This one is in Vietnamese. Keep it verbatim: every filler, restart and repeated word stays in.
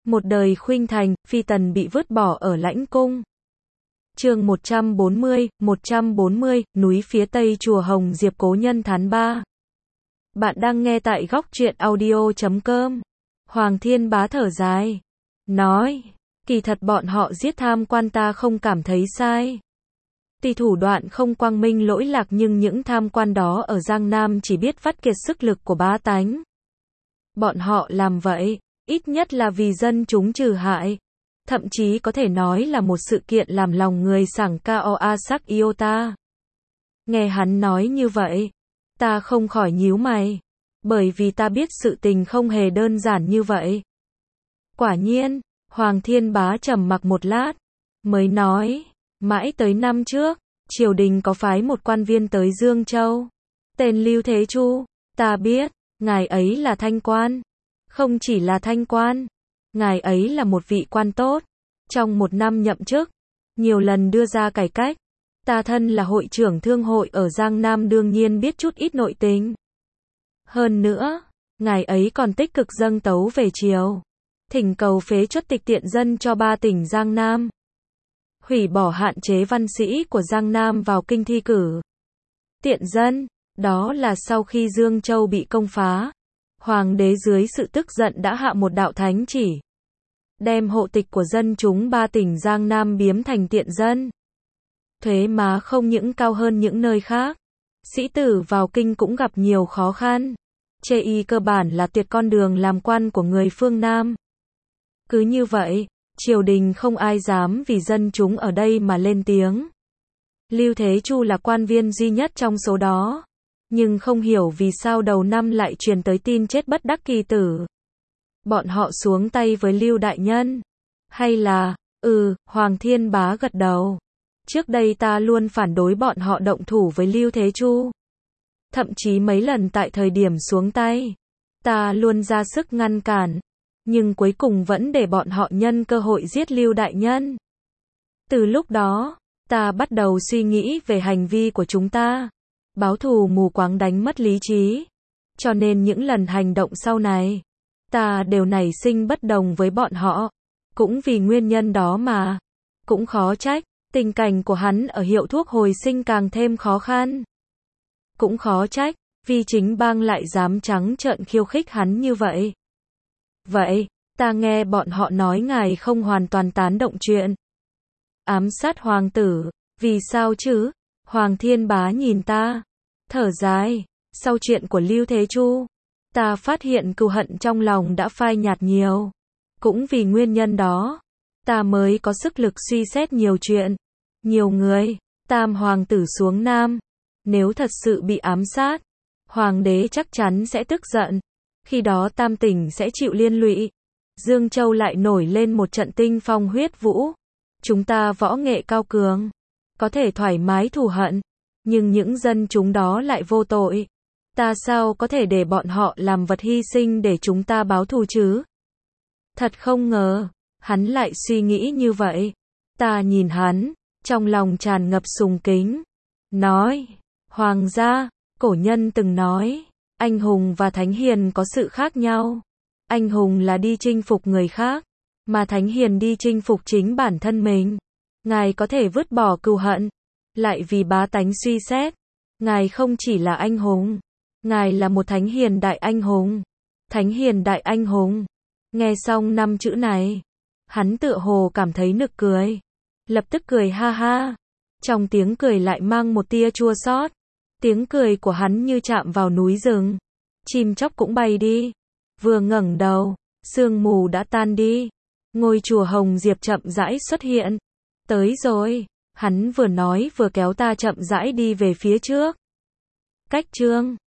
Một đời khuynh thành, phi tần bị vứt bỏ ở lãnh cung. Chương một trăm bốn mươi, một trăm bốn mươi, núi phía tây chùa Hồng Diệp cố nhân thán ba. Bạn đang nghe tại góc truyện audio chấm com. Hoàng Thiên Bá thở dài, nói, kỳ thật bọn họ giết tham quan ta không cảm thấy sai. Tuy thủ đoạn không quang minh lỗi lạc nhưng những tham quan đó ở Giang Nam chỉ biết vắt kiệt sức lực của bá tánh. Bọn họ làm vậy, ít nhất là vì dân chúng trừ hại. Thậm chí có thể nói là một sự kiện làm lòng người sảng cao a sắc iota. Nghe hắn nói như vậy, ta không khỏi nhíu mày. Bởi vì ta biết sự tình không hề đơn giản như vậy. Quả nhiên, Hoàng Thiên Bá trầm mặc một lát, mới nói, mãi tới năm trước, triều đình có phái một quan viên tới Dương Châu. Tên Lưu Thế Chu, ta biết, ngài ấy là thanh quan. Không chỉ là thanh quan, ngài ấy là một vị quan tốt. Trong một năm nhậm chức, nhiều lần đưa ra cải cách. Ta thân là hội trưởng thương hội ở Giang Nam đương nhiên biết chút ít nội tình. Hơn nữa, ngài ấy còn tích cực dâng tấu về triều, thỉnh cầu phế truất tịch tiện dân cho ba tỉnh Giang Nam, hủy bỏ hạn chế văn sĩ của Giang Nam vào kinh thi cử. Tiện dân, đó là sau khi Dương Châu bị công phá, hoàng đế dưới sự tức giận đã hạ một đạo thánh chỉ, đem hộ tịch của dân chúng ba tỉnh Giang Nam biếm thành tiện dân. Thuế má không những cao hơn những nơi khác, sĩ tử vào kinh cũng gặp nhiều khó khăn. Chê y cơ bản là tuyệt con đường làm quan của người phương Nam. Cứ như vậy, triều đình không ai dám vì dân chúng ở đây mà lên tiếng. Lưu Thế Chu là quan viên duy nhất trong số đó. Nhưng không hiểu vì sao đầu năm lại truyền tới tin chết bất đắc kỳ tử. Bọn họ xuống tay với Lưu Đại Nhân. Hay là, ừ, Hoàng Thiên Bá gật đầu. Trước đây ta luôn phản đối bọn họ động thủ với Lưu Thế Chu. Thậm chí mấy lần tại thời điểm xuống tay, ta luôn ra sức ngăn cản. Nhưng cuối cùng vẫn để bọn họ nhân cơ hội giết Lưu Đại Nhân. Từ lúc đó, ta bắt đầu suy nghĩ về hành vi của chúng ta. Báo thù mù quáng đánh mất lý trí. Cho nên những lần hành động sau này, ta đều nảy sinh bất đồng với bọn họ. Cũng vì nguyên nhân đó mà. Cũng khó trách, tình cảnh của hắn ở hiệu thuốc hồi sinh càng thêm khó khăn. Cũng khó trách, vì chính bang lại dám trắng trợn khiêu khích hắn như vậy. Vậy, ta nghe bọn họ nói ngài không hoàn toàn tán động chuyện ám sát hoàng tử, vì sao chứ? Hoàng Thiên Bá nhìn ta, thở dài, sau chuyện của Lưu Thế Chu, ta phát hiện cừu hận trong lòng đã phai nhạt nhiều. Cũng vì nguyên nhân đó, ta mới có sức lực suy xét nhiều chuyện, nhiều người. Tam hoàng tử xuống Nam, nếu thật sự bị ám sát, hoàng đế chắc chắn sẽ tức giận. Khi đó Tam tỉnh sẽ chịu liên lụy. Dương Châu lại nổi lên một trận tinh phong huyết vũ. Chúng ta võ nghệ cao cường, có thể thoải mái thù hận, nhưng những dân chúng đó lại vô tội. Ta sao có thể để bọn họ làm vật hy sinh để chúng ta báo thù chứ? Thật không ngờ, hắn lại suy nghĩ như vậy. Ta nhìn hắn, trong lòng tràn ngập sùng kính. Nói, hoàng gia, cổ nhân từng nói, anh hùng và thánh hiền có sự khác nhau. Anh hùng là đi chinh phục người khác, mà thánh hiền đi chinh phục chính bản thân mình. Ngài có thể vứt bỏ cừu hận, lại vì bá tánh suy xét. Ngài không chỉ là anh hùng, ngài là một thánh hiền đại anh hùng. Thánh hiền đại anh hùng. Nghe xong năm chữ này, hắn tựa hồ cảm thấy nực cười. Lập tức cười ha ha. Trong tiếng cười lại mang một tia chua xót. Tiếng cười của hắn như chạm vào núi rừng. Chim chóc cũng bay đi. Vừa ngẩng đầu, sương mù đã tan đi. Ngôi chùa Hồng Diệp chậm rãi xuất hiện. Tới rồi. Hắn vừa nói vừa kéo ta chậm rãi đi về phía trước. Cách chương